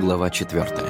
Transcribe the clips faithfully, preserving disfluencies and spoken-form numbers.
Глава четвертая.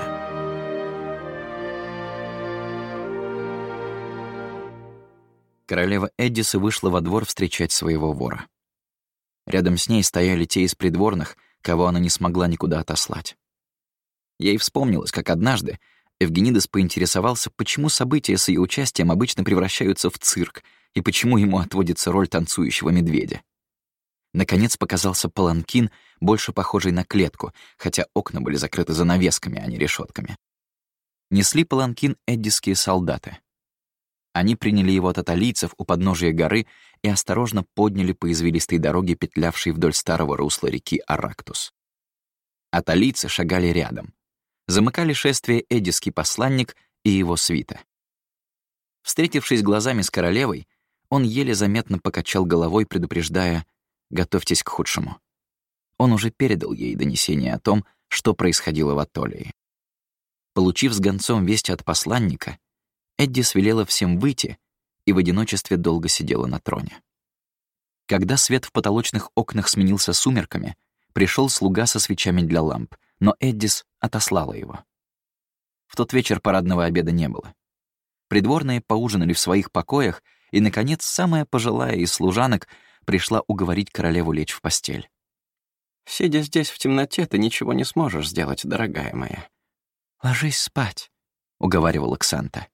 Королева Эддиса вышла во двор встречать своего вора. Рядом с ней стояли те из придворных, кого она не смогла никуда отослать. Ей вспомнилось, как однажды Эвгенидес поинтересовался, почему события с ее участием обычно превращаются в цирк и почему ему отводится роль танцующего медведя. Наконец показался паланкин, больше похожий на клетку, хотя окна были закрыты занавесками, а не решетками. Несли паланкин эддисские солдаты. Они приняли его от аталийцев у подножия горы и осторожно подняли по извилистой дороге, петлявшей вдоль старого русла реки Арактус. Аталийцы шагали рядом. Замыкали шествие эддисский посланник и его свита. Встретившись глазами с королевой, он еле заметно покачал головой, предупреждая: «Готовьтесь к худшему». Он уже передал ей донесение о том, что происходило в Атолии. Получив с гонцом весть от посланника, Эддис велела всем выйти и в одиночестве долго сидела на троне. Когда свет в потолочных окнах сменился сумерками, пришел слуга со свечами для ламп, но Эддис отослала его. В тот вечер парадного обеда не было. Придворные поужинали в своих покоях, и, наконец, самая пожилая из служанок пришла уговорить королеву лечь в постель. «Сидя здесь в темноте, ты ничего не сможешь сделать, дорогая моя». «Ложись спать», — уговаривала Ксанта.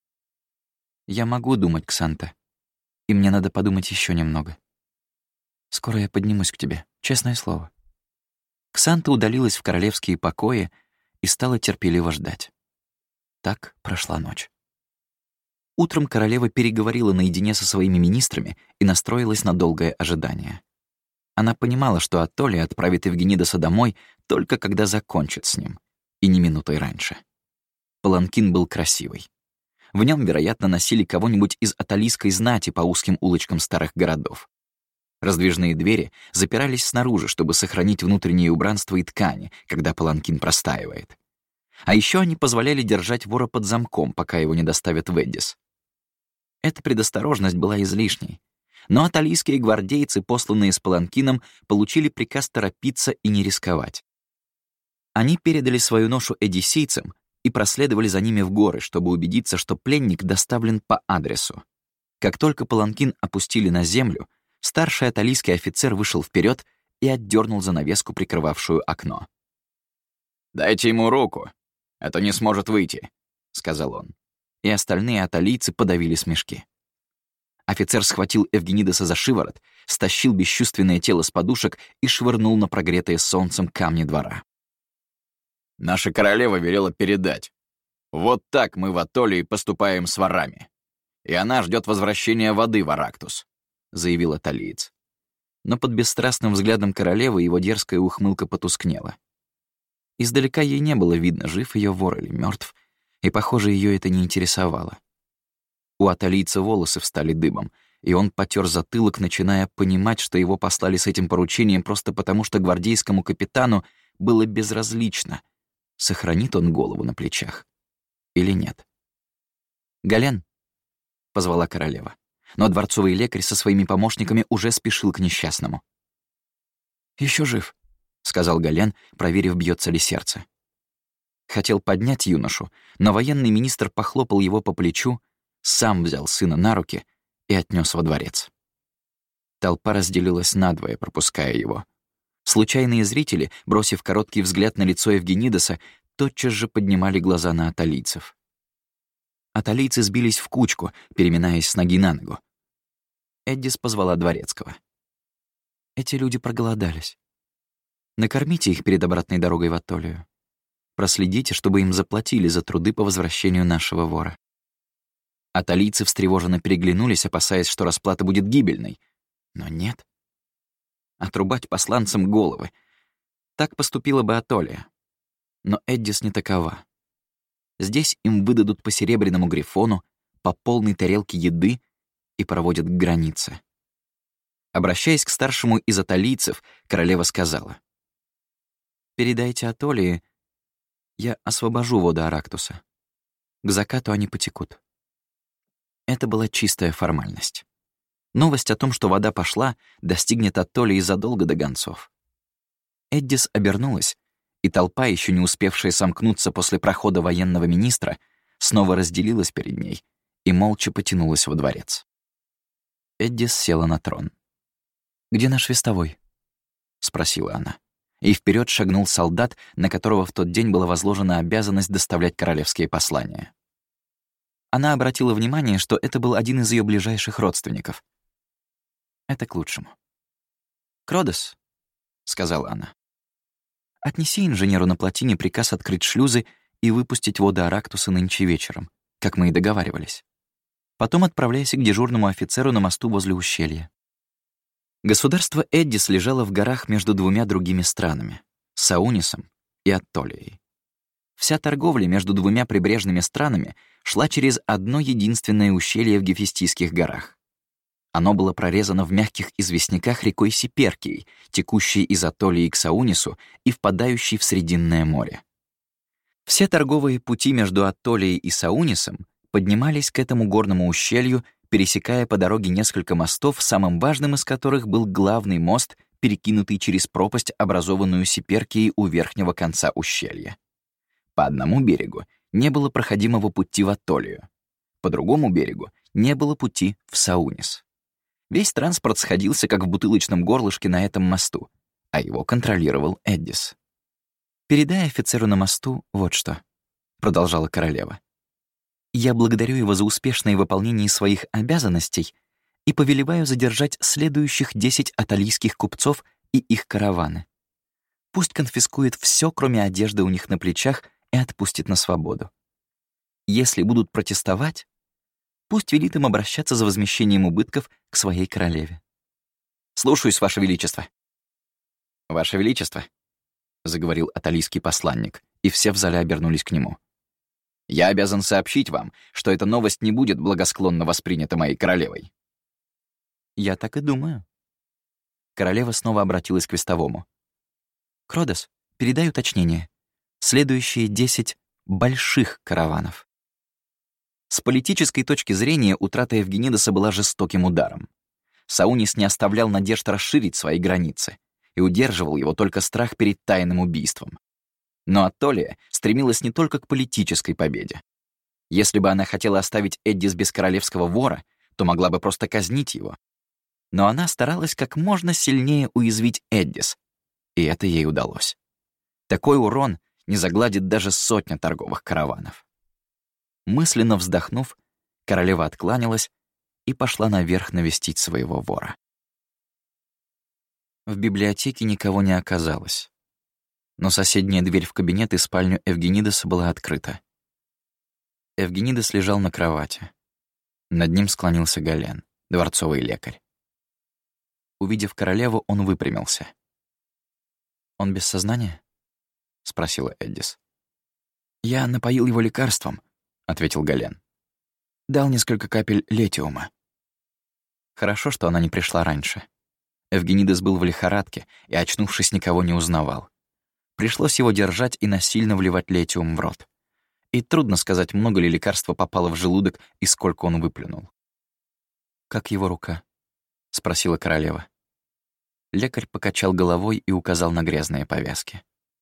«Я могу думать, Ксанта, и мне надо подумать еще немного. Скоро я поднимусь к тебе, честное слово». Ксанта удалилась в королевские покои и стала терпеливо ждать. Так прошла ночь. Утром королева переговорила наедине со своими министрами и настроилась на долгое ожидание. Она понимала, что Атолия отправит Эвгенидеса домой только когда закончит с ним, и не минутой раньше. Паланкин был красивый. В нем, вероятно, носили кого-нибудь из аталийской знати по узким улочкам старых городов. Раздвижные двери запирались снаружи, чтобы сохранить внутреннее убранство и ткани, когда паланкин простаивает. А еще они позволяли держать вора под замком, пока его не доставят в Эддис. Эта предосторожность была излишней. Но аталийские гвардейцы, посланные с паланкином, получили приказ торопиться и не рисковать. Они передали свою ношу эдиссийцам и проследовали за ними в горы, чтобы убедиться, что пленник доставлен по адресу. Как только паланкин опустили на землю, старший аталийский офицер вышел вперед и отдернул занавеску, прикрывавшую окно. «Дайте ему руку, а то не сможет выйти», — сказал он. И остальные аталийцы подавили смешки. Офицер схватил Эвгенидеса за шиворот, стащил бесчувственное тело с подушек и швырнул на прогретые солнцем камни двора. «Наша королева велела передать. Вот так мы в Атолии поступаем с ворами. И она ждет возвращения воды в Арактус», — заявил аталиец. Но под бесстрастным взглядом королевы его дерзкая ухмылка потускнела. Издалека ей не было видно, жив ее вор или мертв, и, похоже, ее это не интересовало. У аталийца волосы встали дыбом, и он потер затылок, начиная понимать, что его послали с этим поручением просто потому, что гвардейскому капитану было безразлично, сохранит он голову на плечах или нет. «Гален», — позвала королева, но дворцовый лекарь со своими помощниками уже спешил к несчастному. Еще жив», — сказал Гален, проверив, бьется ли сердце. Хотел поднять юношу, но военный министр похлопал его по плечу, сам взял сына на руки и отнес во дворец. Толпа разделилась надвое, пропуская его. Случайные зрители, бросив короткий взгляд на лицо Эвгенидеса, тотчас же поднимали глаза на аталийцев. Аталийцы сбились в кучку, переминаясь с ноги на ногу. Эддис позвала дворецкого. «Эти люди проголодались. Накормите их перед обратной дорогой в Атолию. Проследите, чтобы им заплатили за труды по возвращению нашего вора». Аталийцы встревоженно переглянулись, опасаясь, что расплата будет гибельной. Но нет. Отрубать посланцам головы. Так поступила бы Атолия. Но Эддис не такова. Здесь им выдадут по серебряному грифону, по полной тарелке еды и проводят к границе. Обращаясь к старшему из аталийцев, королева сказала: «Передайте Атолии, я освобожу воды Арактуса. К закату они потекут». Это была чистая формальность. Новость о том, что вода пошла, достигнет Атолии задолго до гонцов. Эддис обернулась и толпа, еще не успевшая сомкнуться после прохода военного министра, снова разделилась перед ней и молча потянулась во дворец. Эддис села на трон. «Где наш вестовой?» — спросила она. И вперед шагнул солдат, на которого в тот день была возложена обязанность доставлять королевские послания. Она обратила внимание, что это был один из ее ближайших родственников. «Это к лучшему». «Кродос», — сказала она, — «отнеси инженеру на плотине приказ открыть шлюзы и выпустить воды Арактуса нынче вечером, как мы и договаривались. Потом отправляйся к дежурному офицеру на мосту возле ущелья». Государство Эддис лежало в горах между двумя другими странами — Саунисом и Аттолией. Вся торговля между двумя прибрежными странами шла через одно единственное ущелье в Гефестийских горах. Оно было прорезано в мягких известняках рекой Сиперкией, текущей из Аттолии к Саунису и впадающей в Срединное море. Все торговые пути между Аттолией и Саунисом поднимались к этому горному ущелью, пересекая по дороге несколько мостов, самым важным из которых был главный мост, перекинутый через пропасть, образованную Сиперкией у верхнего конца ущелья. По одному берегу не было проходимого пути в Аттолию, по другому берегу не было пути в Саунис. Весь транспорт сходился как в бутылочном горлышке на этом мосту, а его контролировал Эддис. «Передай офицеру на мосту вот что», — продолжала королева. «Я благодарю его за успешное выполнение своих обязанностей и повелеваю задержать следующих десять аталийских купцов и их караваны. Пусть конфискует все, кроме одежды у них на плечах, и отпустит на свободу. Если будут протестовать, пусть велит им обращаться за возмещением убытков к своей королеве. Слушаюсь, Ваше Величество». «Ваше Величество», — заговорил аталийский посланник, и все в зале обернулись к нему. «Я обязан сообщить вам, что эта новость не будет благосклонно воспринята моей королевой». «Я так и думаю». Королева снова обратилась к вестовому. «Кродос, передай уточнение. Следующие десять больших караванов». С политической точки зрения утрата Евгенидеса была жестоким ударом. Саунис не оставлял надежд расширить свои границы, и удерживал его только страх перед тайным убийством. Но Аттолия стремилась не только к политической победе. Если бы она хотела оставить Эддис без королевского вора, то могла бы просто казнить его. Но она старалась как можно сильнее уязвить Эддис, и это ей удалось. Такой урон не загладит даже сотня торговых караванов. Мысленно вздохнув, королева откланялась и пошла наверх навестить своего вора. В библиотеке никого не оказалось, но соседняя дверь в кабинет и спальню Евгенидеса была открыта. Евгенидес лежал на кровати. Над ним склонился Гален, дворцовый лекарь. Увидев королеву, он выпрямился. «Он без сознания?» — спросила Эддис. «Я напоил его лекарством», — ответил Гален. «Дал несколько капель летиума». Хорошо, что она не пришла раньше. Евгенидес был в лихорадке и, очнувшись, никого не узнавал. Пришлось его держать и насильно вливать летиум в рот. И трудно сказать, много ли лекарства попало в желудок и сколько он выплюнул. «Как его рука?» — спросила королева. Лекарь покачал головой и указал на грязные повязки.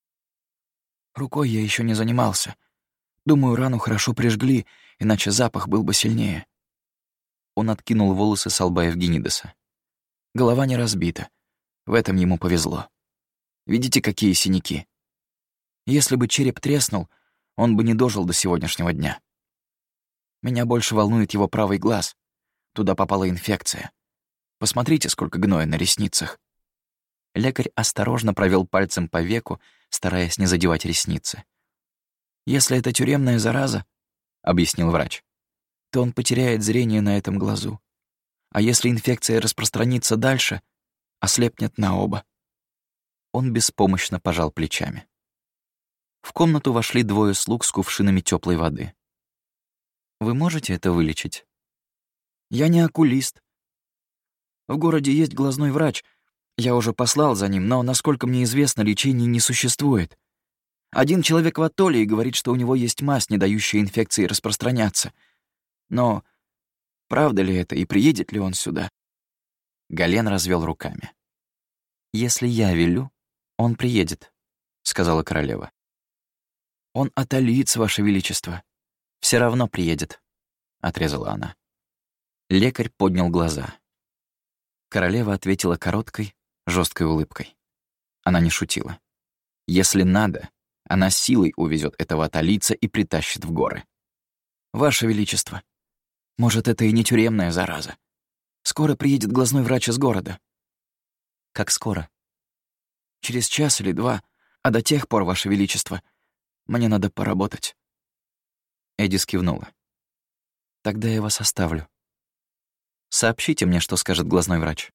«Рукой я еще не занимался. Думаю, рану хорошо прижгли, иначе запах был бы сильнее». Он откинул волосы со лба Евгенидеса. Голова не разбита. В этом ему повезло. Видите, какие синяки? Если бы череп треснул, он бы не дожил до сегодняшнего дня. Меня больше волнует его правый глаз. Туда попала инфекция. Посмотрите, сколько гноя на ресницах. Лекарь осторожно провел пальцем по веку, стараясь не задевать ресницы. «Если это тюремная зараза, — объяснил врач, — то он потеряет зрение на этом глазу. А если инфекция распространится дальше, ослепнет на оба». Он беспомощно пожал плечами. В комнату вошли двое слуг с кувшинами теплой воды. «Вы можете это вылечить?» «Я не окулист. В городе есть глазной врач. Я уже послал за ним, но, насколько мне известно, лечения не существует. Один человек в Аттолии говорит, что у него есть мазь, не дающая инфекции распространяться. Но правда ли это и приедет ли он сюда?» Гален развел руками. «Если я велю, он приедет. — сказала королева. «Он отолиец, Ваше Величество. Все равно приедет», — отрезала она. Лекарь поднял глаза. Королева ответила короткой, жесткой улыбкой. Она не шутила. Если надо, она силой увезет этого отолийца и притащит в горы. «Ваше Величество, может, это и не тюремная зараза. Скоро приедет глазной врач из города». «Как скоро?» «Через час или два, а до тех пор, Ваше Величество, мне надо поработать». Эдис кивнула. «Тогда я вас оставлю. Сообщите мне, что скажет глазной врач».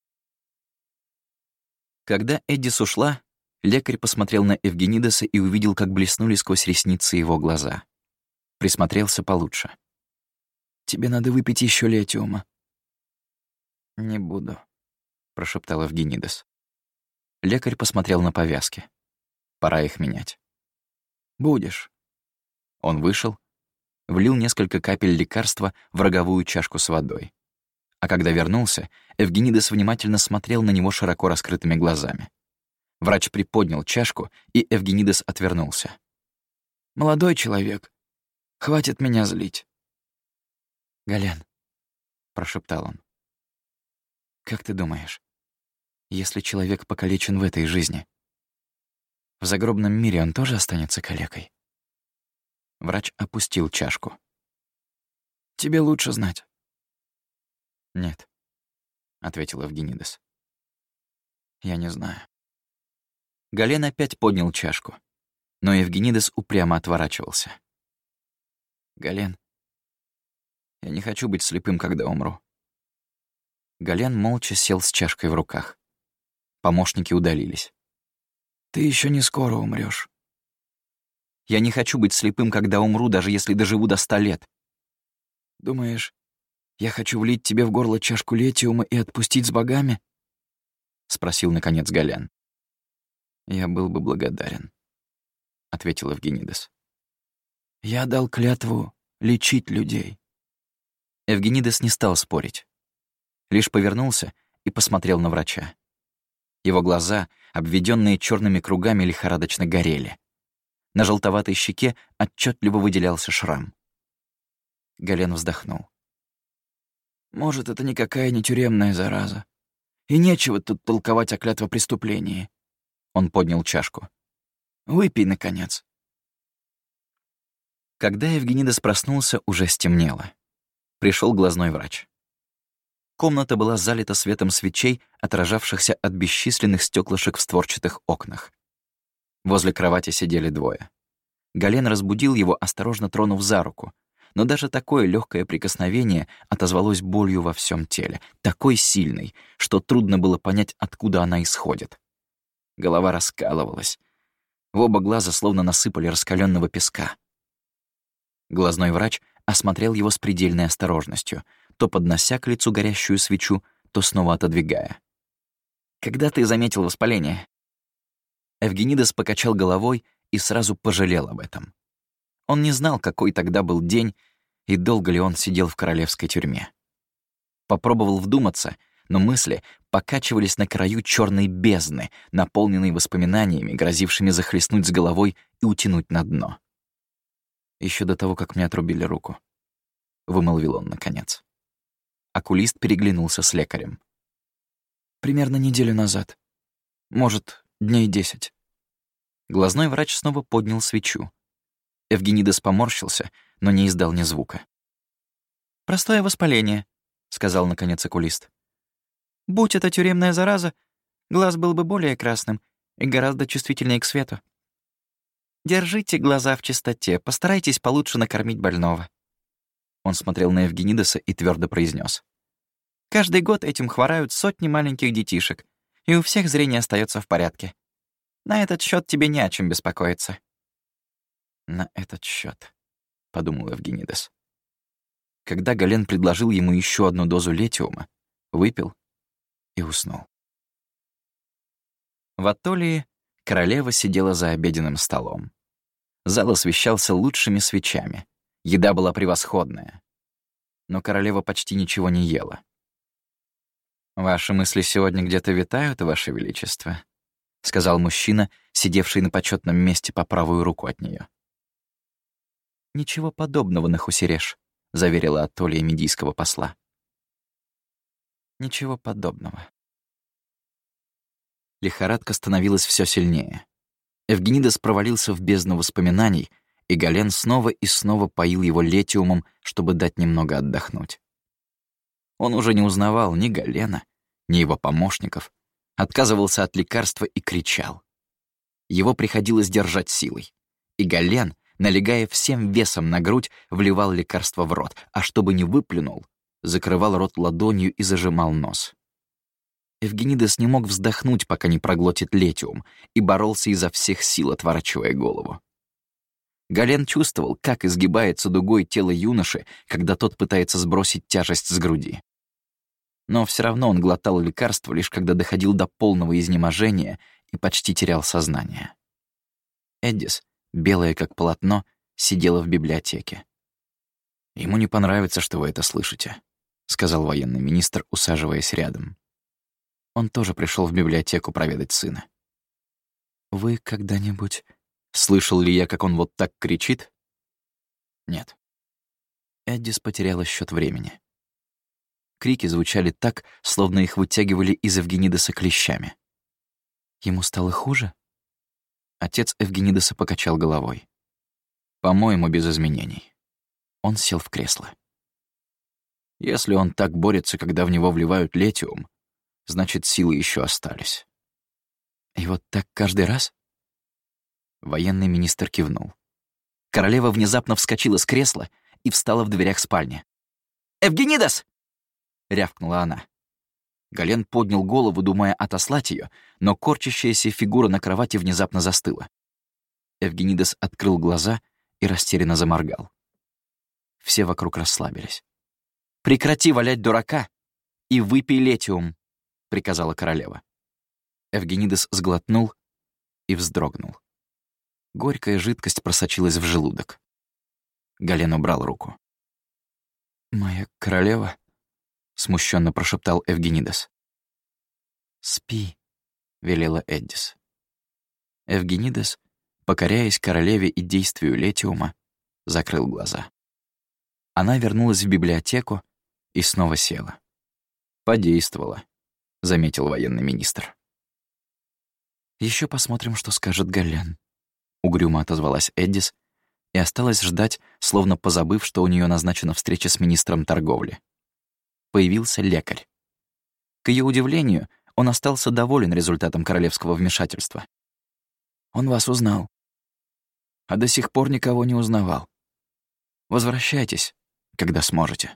Когда Эдис ушла, лекарь посмотрел на Эвгенидеса и увидел, как блеснули сквозь ресницы его глаза. Присмотрелся получше. «Тебе надо выпить еще летиума». «Не буду», — прошептал Эвгенидес. Лекарь посмотрел на повязки. Пора их менять. «Будешь». Он вышел, влил несколько капель лекарства в роговую чашку с водой. А когда вернулся, Эвгенидес внимательно смотрел на него широко раскрытыми глазами. Врач приподнял чашку, и Эвгенидес отвернулся. «Молодой человек, хватит меня злить». «Гален», — прошептал он, — «как ты думаешь, если человек покалечен в этой жизни, в загробном мире он тоже останется калекой?» Врач опустил чашку. «Тебе лучше знать». «Нет», — ответил Эвгенидес. «Я не знаю». Гален опять поднял чашку, но Евгенидес упрямо отворачивался. «Гален, я не хочу быть слепым, когда умру». Гален молча сел с чашкой в руках. Помощники удалились. «Ты еще не скоро умрёшь». «Я не хочу быть слепым, когда умру, даже если доживу до ста лет». «Думаешь, я хочу влить тебе в горло чашку летиума и отпустить с богами?» — спросил, наконец, Гален. «Я был бы благодарен», — ответил Евгенидес. «Я дал клятву лечить людей». Евгенидес не стал спорить. Лишь повернулся и посмотрел на врача. Его глаза, обведенные черными кругами, лихорадочно горели. На желтоватой щеке отчетливо выделялся шрам. Гален вздохнул. «Может, это никакая не тюремная зараза. И нечего тут толковать о клятвопреступлении». Он поднял чашку. «Выпей, наконец». Когда Евгенидес проснулся, уже стемнело. Пришел глазной врач. Комната была залита светом свечей, отражавшихся от бесчисленных стеклышек в створчатых окнах. Возле кровати сидели двое. Гален разбудил его, осторожно тронув за руку, но даже такое легкое прикосновение отозвалось болью во всем теле, такой сильной, что трудно было понять, откуда она исходит. Голова раскалывалась. В оба глаза словно насыпали раскаленного песка. Глазной врач осмотрел его с предельной осторожностью, то поднося к лицу горящую свечу, то снова отодвигая. «Когда ты заметил воспаление?» Евгенидес покачал головой и сразу пожалел об этом. Он не знал, какой тогда был день и долго ли он сидел в королевской тюрьме. Попробовал вдуматься, но мысли покачивались на краю черной бездны, наполненной воспоминаниями, грозившими захлестнуть с головой и утянуть на дно. Еще до того, как мне отрубили руку, — вымолвил он наконец. Окулист переглянулся с лекарем. «Примерно неделю назад. Может, дней десять». Глазной врач снова поднял свечу. Евгенидес поморщился, но не издал ни звука. «Простое воспаление», — сказал наконец окулист. «Будь это тюремная зараза, глаз был бы более красным и гораздо чувствительнее к свету. Держите глаза в чистоте, постарайтесь получше накормить больного». Он смотрел на Евгенидеса и твердо произнес: «Каждый год этим хворают сотни маленьких детишек, и у всех зрение остается в порядке. На этот счет тебе не о чем беспокоиться». «На этот счет, подумал Евгенидес. Когда Гален предложил ему еще одну дозу летиума, выпил и уснул. В Атолии королева сидела за обеденным столом. Зал освещался лучшими свечами. Еда была превосходная. Но королева почти ничего не ела. «Ваши мысли сегодня где-то витают, Ваше Величество?» — сказал мужчина, сидевший на почетном месте по правую руку от нее. «Ничего подобного, Нахусереш», — заверила Атолия медийского посла. «Ничего подобного». Лихорадка становилась все сильнее. Эвгенидес провалился в бездну воспоминаний, и Гален снова и снова поил его летиумом, чтобы дать немного отдохнуть. Он уже не узнавал ни Галена, ни его помощников, отказывался от лекарства и кричал. Его приходилось держать силой, и Гален, налегая всем весом на грудь, вливал лекарство в рот, а чтобы не выплюнул, закрывал рот ладонью и зажимал нос. Эвгенидес не мог вздохнуть, пока не проглотит летиум, и боролся изо всех сил, отворачивая голову. Гален чувствовал, как изгибается дугой тело юноши, когда тот пытается сбросить тяжесть с груди. Но все равно он глотал лекарство, лишь когда доходил до полного изнеможения и почти терял сознание. Эддис, белая как полотно, сидела в библиотеке. «Ему не понравится, что вы это слышите», — сказал военный министр, усаживаясь рядом. Он тоже пришел в библиотеку проведать сына. «Вы когда-нибудь...» Слышал ли я, как он вот так кричит? Нет. Эддис потеряла счет времени. Крики звучали так, словно их вытягивали из Эвгенидеса клещами. Ему стало хуже? Отец Эвгенидеса покачал головой. По-моему, без изменений. Он сел в кресло. Если он так борется, когда в него вливают летиум, значит, силы еще остались. И вот так каждый раз? Военный министр кивнул. Королева внезапно вскочила с кресла и встала в дверях спальни. «Эвгенидес!» — рявкнула она. Гален поднял голову, думая отослать ее, но корчащаяся фигура на кровати внезапно застыла. Эвгенидес открыл глаза и растерянно заморгал. Все вокруг расслабились. «Прекрати валять дурака и выпей летиум», — приказала королева. Эвгенидес сглотнул и вздрогнул. Горькая жидкость просочилась в желудок. Гален убрал руку. «Моя королева», — смущенно прошептал Эвгенидес. «Спи», — велела Эддис. Эвгенидес, покоряясь королеве и действию летиума, закрыл глаза. Она вернулась в библиотеку и снова села. «Подействовало», — заметил военный министр. Еще посмотрим, что скажет Гален», — угрюмо отозвалась Эддис и осталась ждать, словно позабыв, что у нее назначена встреча с министром торговли. Появился лекарь. К ее удивлению, он остался доволен результатом королевского вмешательства. «Он вас узнал, а до сих пор никого не узнавал. Возвращайтесь, когда сможете».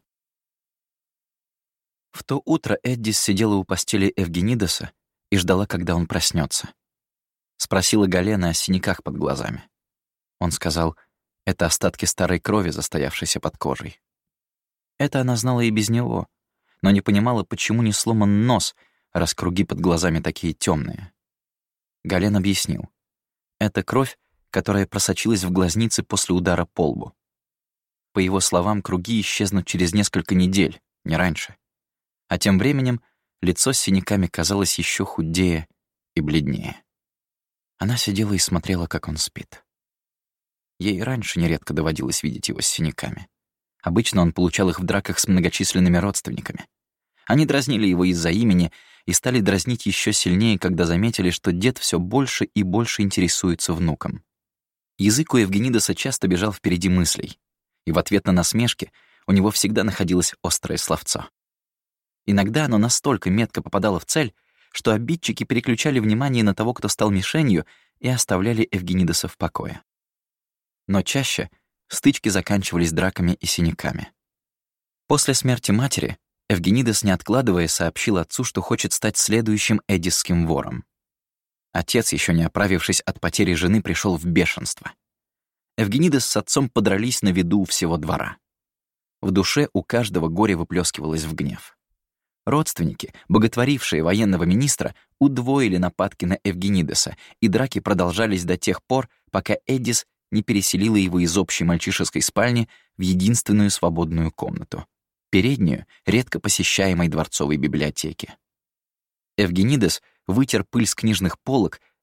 В то утро Эддис сидела у постели Эвгенидеса и ждала, когда он проснется. Спросила Галена о синяках под глазами. Он сказал, это остатки старой крови, застоявшейся под кожей. Это она знала и без него, но не понимала, почему не сломан нос, раз круги под глазами такие темные. Гален объяснил. Это кровь, которая просочилась в глазницы после удара по лбу. По его словам, круги исчезнут через несколько недель, не раньше. А тем временем лицо с синяками казалось еще худее и бледнее. Она сидела и смотрела, как он спит. Ей раньше нередко доводилось видеть его с синяками. Обычно он получал их в драках с многочисленными родственниками. Они дразнили его из-за имени и стали дразнить еще сильнее, когда заметили, что дед все больше и больше интересуется внуком. Язык у Эвгенидеса часто бежал впереди мыслей, и в ответ на насмешки у него всегда находилось острое словцо. Иногда оно настолько метко попадало в цель, что обидчики переключали внимание на того, кто стал мишенью, и оставляли Эвгенидеса в покое. Но чаще стычки заканчивались драками и синяками. После смерти матери Эвгенидес, не откладывая, сообщил отцу, что хочет стать следующим эдисским вором. Отец, еще не оправившись от потери жены, пришел в бешенство. Эвгенидес с отцом подрались на виду у всего двора. В душе у каждого горе выплескивалось в гнев. Родственники, боготворившие военного министра, удвоили нападки на Эвгенидеса, и драки продолжались до тех пор, пока Эддис не переселила его из общей мальчишеской спальни в единственную свободную комнату — переднюю, редко посещаемой дворцовой библиотеки. Эвгенидес вытер пыль с книжных полок,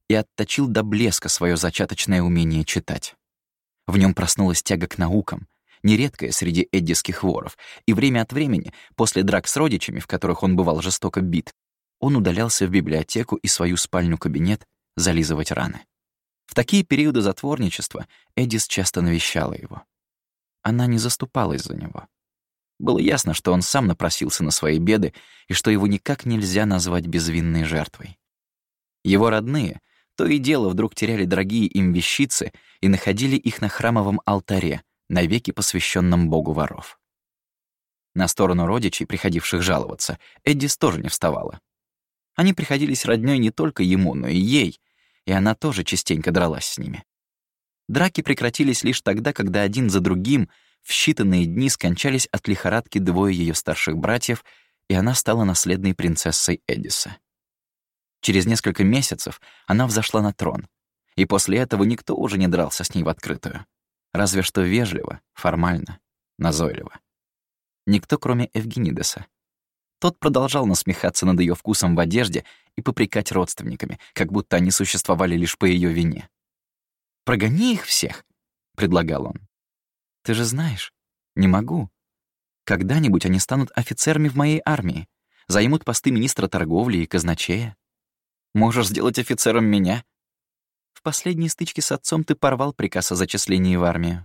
и отточил до блеска свое зачаточное умение читать. В нем проснулась тяга к наукам, нередкая среди эддиских воров, и время от времени, после драк с родичами, в которых он бывал жестоко бит, он удалялся в библиотеку и свою спальню-кабинет зализывать раны. В такие периоды затворничества Эдис часто навещала его. Она не заступалась за него. Было ясно, что он сам напросился на свои беды и что его никак нельзя назвать безвинной жертвой. Его родные то и дело вдруг теряли дорогие им вещицы и находили их на храмовом алтаре, навеки посвященном богу воров. На сторону родичей, приходивших жаловаться, Эддис тоже не вставала. Они приходились роднёй не только ему, но и ей, и она тоже частенько дралась с ними. Драки прекратились лишь тогда, когда один за другим в считанные дни скончались от лихорадки двое ее старших братьев, и она стала наследной принцессой Эдиса. Через несколько месяцев она взошла на трон, и после этого никто уже не дрался с ней в открытую. Разве что вежливо, формально, назойливо. Никто, кроме Эвгенидеса. Тот продолжал насмехаться над ее вкусом в одежде и попрекать родственниками, как будто они существовали лишь по ее вине. «Прогони их всех», — предлагал он. «Ты же знаешь, не могу. Когда-нибудь они станут офицерами в моей армии, займут посты министра торговли и казначея. Можешь сделать офицером меня? В последней стычке с отцом ты порвал приказ о зачислении в армию.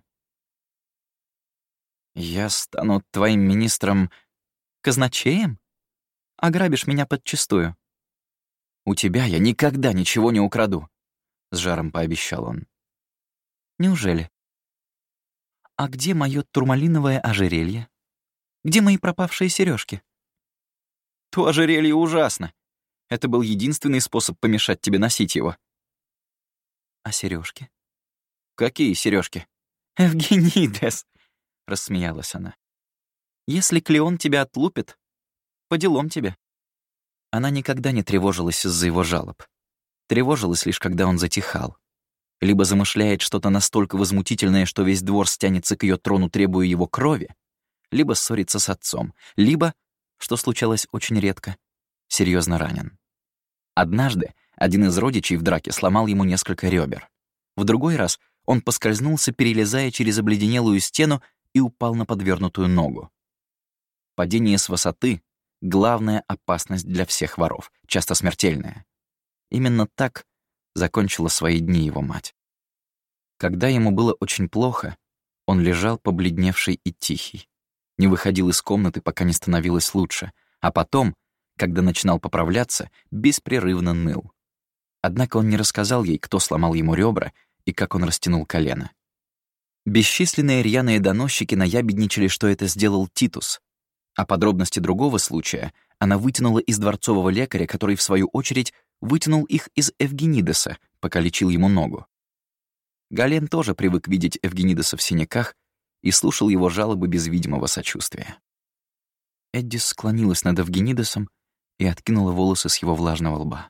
Я стану твоим министром... казначеем? Ограбишь меня подчистую. У тебя я никогда ничего не украду, — с жаром пообещал он. Неужели? А где мое турмалиновое ожерелье? Где мои пропавшие сережки? То ожерелье ужасно. Это был единственный способ помешать тебе носить его. А сережки? Какие сережки? Евгенидес, рассмеялась она. Если Клеон тебя отлупит, по делам тебе. Она никогда не тревожилась из-за его жалоб. Тревожилась лишь, когда он затихал. Либо замышляет что-то настолько возмутительное, что весь двор стянется к ее трону, требуя его крови, либо ссорится с отцом, либо, что случалось очень редко, серьезно ранен. Однажды один из родичей в драке сломал ему несколько ребер. В другой раз он поскользнулся, перелезая через обледенелую стену, и упал на подвернутую ногу. Падение с высоты — главная опасность для всех воров, часто смертельная. Именно так закончила свои дни его мать. Когда ему было очень плохо, он лежал побледневший и тихий, не выходил из комнаты, пока не становилось лучше, а потом, когда начинал поправляться, беспрерывно ныл. Однако он не рассказал ей, кто сломал ему ребра и как он растянул колено. Бесчисленные рьяные доносчики наябедничали, что это сделал Титус, а подробности другого случая она вытянула из дворцового лекаря, который, в свою очередь, вытянул их из Эвгенидеса, пока лечил ему ногу. Гален тоже привык видеть Эвгенидеса в синяках и слушал его жалобы без видимого сочувствия. Эддис склонилась над Эвгенидесом и откинула волосы с его влажного лба.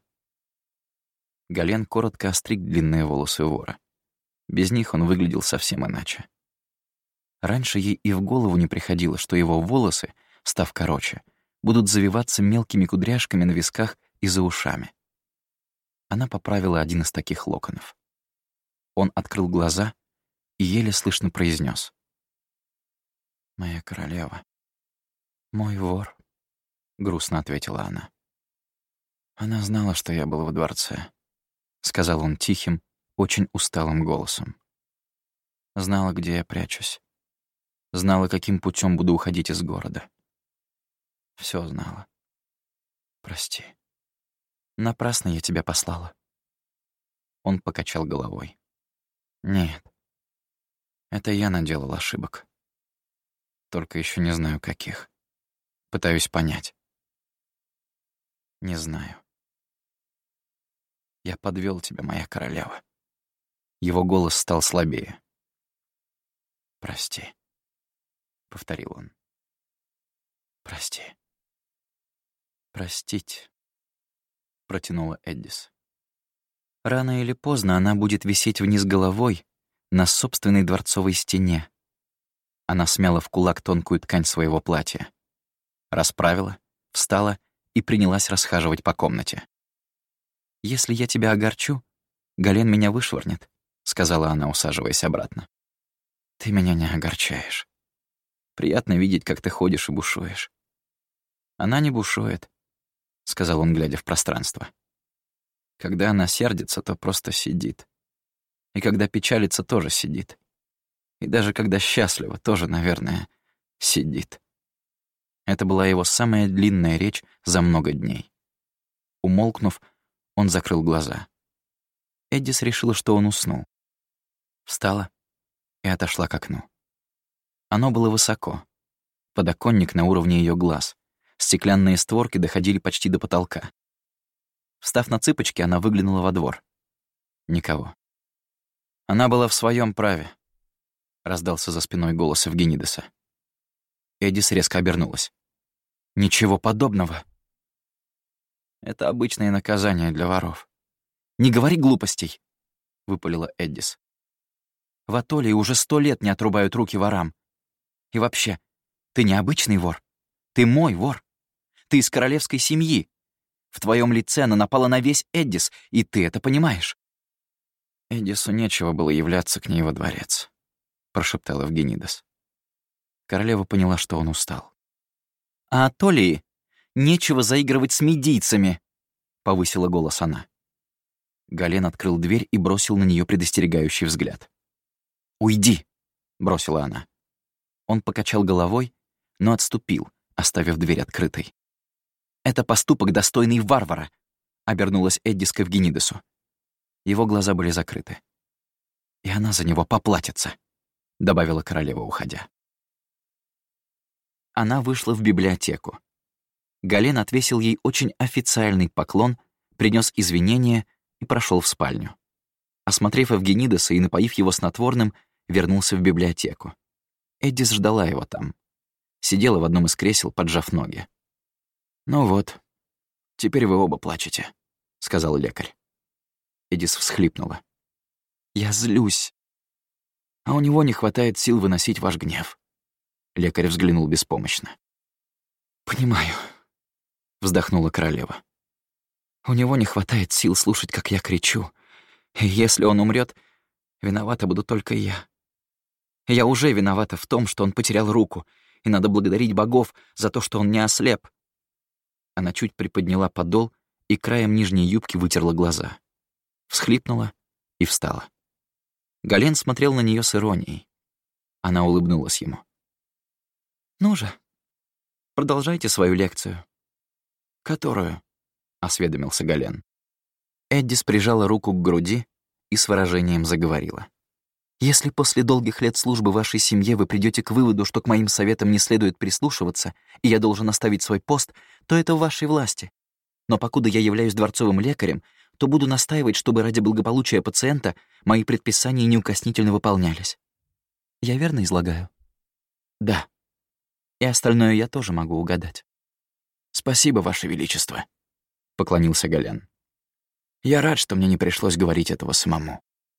Гален коротко остриг длинные волосы вора. Без них он выглядел совсем иначе. Раньше ей и в голову не приходило, что его волосы, став короче, будут завиваться мелкими кудряшками на висках и за ушами. Она поправила один из таких локонов. Он открыл глаза и еле слышно произнес: «Моя королева, мой вор», — грустно ответила она. «Она знала, что я был во дворце», — сказал он тихим, очень усталым голосом. «Знала, где я прячусь. Знала, каким путем буду уходить из города. Все знала. Прости. Напрасно я тебя послала». Он покачал головой. «Нет. Это я наделал ошибок. Только еще не знаю, каких. Пытаюсь понять. Не знаю. Я подвел тебя, моя королева». Его голос стал слабее. «Прости», — повторил он. «Прости». «Простить», — протянула Эддис. «Рано или поздно она будет висеть вниз головой на собственной дворцовой стене». Она смяла в кулак тонкую ткань своего платья. Расправила, встала и принялась расхаживать по комнате. «Если я тебя огорчу, Гален меня вышвырнет», — сказала она, усаживаясь обратно. «Ты меня не огорчаешь. Приятно видеть, как ты ходишь и бушуешь». «Она не бушует», — сказал он, глядя в пространство. «Когда она сердится, то просто сидит. И когда печалится, тоже сидит. И даже когда счастлива, тоже, наверное, сидит». Это была его самая длинная речь за много дней. Умолкнув, он закрыл глаза. Эддис решила, что он уснул. Встала и отошла к окну. Оно было высоко. Подоконник на уровне ее глаз. Стеклянные створки доходили почти до потолка. Встав на цыпочки, она выглянула во двор. Никого. Она была в своем праве. Раздался за спиной голос Евгенидеса. Эддис резко обернулась. «Ничего подобного. Это обычное наказание для воров». «Не говори глупостей», — выпалила Эддис. «В Атолии уже сто лет не отрубают руки ворам. И вообще, ты не обычный вор. Ты мой вор. Ты из королевской семьи. В твоем лице она напала на весь Эддис, и ты это понимаешь». «Эддису нечего было являться к ней во дворец», — прошептал Евгенидес. Королева поняла, что он устал. «А Атолии нечего заигрывать с медийцами», — повысила голос она. Гален открыл дверь и бросил на нее предостерегающий взгляд. «Уйди!» — бросила она. Он покачал головой, но отступил, оставив дверь открытой. «Это поступок, достойный варвара», — обернулась Эддис к Евгенидесу. Его глаза были закрыты. «И она за него поплатится», — добавила королева, уходя. Она вышла в библиотеку. Гален отвесил ей очень официальный поклон, принес извинения и прошел в спальню. Осмотрев Евгенидеса и напоив его снотворным, вернулся в библиотеку. Эддис ждала его там. Сидела в одном из кресел, поджав ноги. «Ну вот, теперь вы оба плачете», — сказал лекарь. Эддис всхлипнула. «Я злюсь. А у него не хватает сил выносить ваш гнев». Лекарь взглянул беспомощно. «Понимаю», — вздохнула королева. «У него не хватает сил слушать, как я кричу. И если он умрет, виновата буду только я. Я уже виновата в том, что он потерял руку, и надо благодарить богов за то, что он не ослеп». Она чуть приподняла подол и краем нижней юбки вытерла глаза. Всхлипнула и встала. Гален смотрел на нее с иронией. Она улыбнулась ему. «Ну же, продолжайте свою лекцию». «Которую?» — осведомился Гален. Эддис прижала руку к груди и с выражением заговорила. «Если после долгих лет службы вашей семье вы придете к выводу, что к моим советам не следует прислушиваться, и я должен оставить свой пост, то это в вашей власти. Но покуда я являюсь дворцовым лекарем, то буду настаивать, чтобы ради благополучия пациента мои предписания неукоснительно выполнялись. Я верно излагаю?» «Да. И остальное я тоже могу угадать». «Спасибо, Ваше Величество», — поклонился Гален. «Я рад, что мне не пришлось говорить этого самому».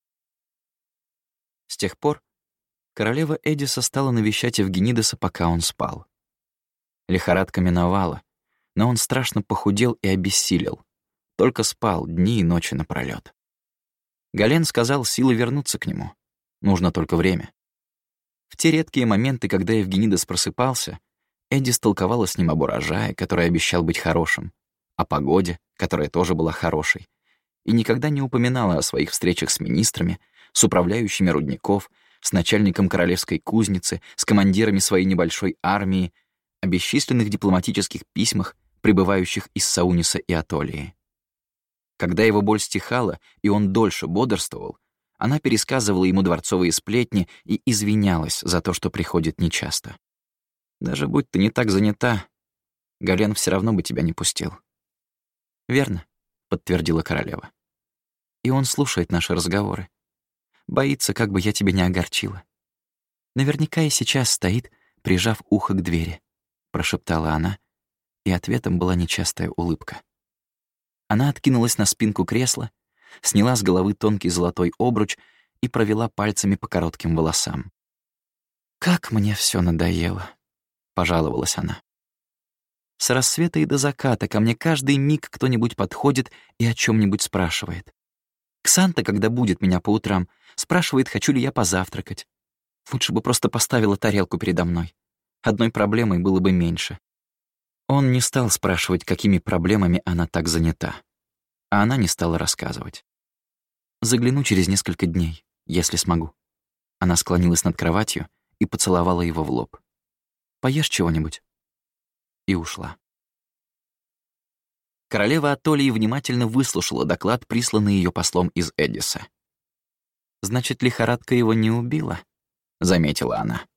С тех пор королева Эдиса стала навещать Евгенидеса, пока он спал. Лихорадка миновала, но он страшно похудел и обессилел. Только спал дни и ночи напролёт. Гален сказал силы вернуться к нему. Нужно только время. В те редкие моменты, когда Евгенидес просыпался, Эддис толковала с ним об урожае, который обещал быть хорошим, о погоде, которая тоже была хорошей, и никогда не упоминала о своих встречах с министрами, с управляющими рудников, с начальником королевской кузницы, с командирами своей небольшой армии, о бесчисленных дипломатических письмах, прибывающих из Сауниса и Атолии. Когда его боль стихала, и он дольше бодрствовал, она пересказывала ему дворцовые сплетни и извинялась за то, что приходит нечасто. «Даже будь ты не так занята, Гален все равно бы тебя не пустил». «Верно», — подтвердила королева. «И он слушает наши разговоры. Боится, как бы я тебя не огорчила. Наверняка и сейчас стоит, прижав ухо к двери», — прошептала она, и ответом была нечастая улыбка. Она откинулась на спинку кресла, сняла с головы тонкий золотой обруч и провела пальцами по коротким волосам. «Как мне все надоело», — пожаловалась она. «С рассвета и до заката ко мне каждый миг кто-нибудь подходит и о чем нибудь спрашивает. Ксанта, когда будет меня по утрам, спрашивает, хочу ли я позавтракать. Лучше бы просто поставила тарелку передо мной. Одной проблемой было бы меньше. Он не стал спрашивать, какими проблемами она так занята. А она не стала рассказывать. «Загляну через несколько дней, если смогу». Она склонилась над кроватью и поцеловала его в лоб. «Поешь чего-нибудь?» И ушла. Королева Атолии внимательно выслушала доклад, присланный ее послом из Эдиса. «Значит, лихорадка его не убила?» — заметила она.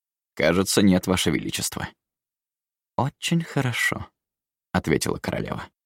«Кажется, нет, Ваше Величество». «Очень хорошо», — ответила королева.